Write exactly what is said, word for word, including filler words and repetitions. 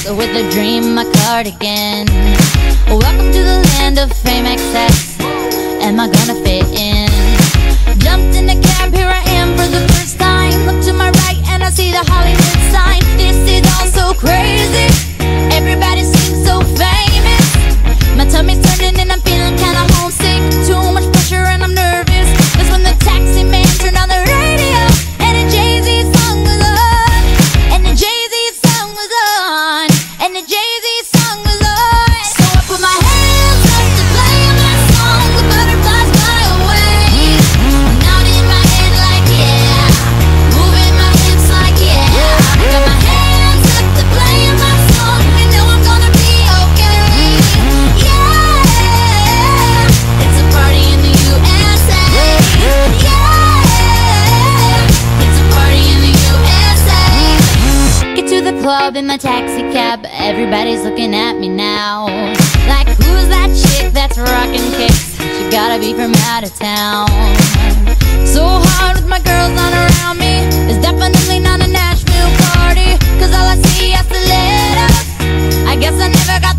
with a dream, my cardigan. Welcome to the land of fame excess. Am I gonna fit in? Jumped in a cab, here I am for the first time. Look to my right and I see the Hollywood sign. This is all so crazy. Everybody seems so famous. My tummy's turning and I'm feeling kinda homesick. Too much pressure and I'm nervous. That's when the taxi man turned on the radio and a Jay-Z song was on. And the Jay-Z song was on. And the Jay-Z song was on. So I put my hands up to play my song. The butterflies fly away. Now in my head like yeah, moving my hips like yeah. Got my hands up to play my song. You know I'm gonna be okay. Yeah, it's a party in the U S A. Yeah, it's a party in the U S A. Get to the club in my taxi cab. Everybody's looking at me now. Like, who's that chick that's rocking kicks? She gotta be from out of town. So hard with my girls not around me. It's definitely not a Nashville party, cause all I see are stilettos. I guess I never got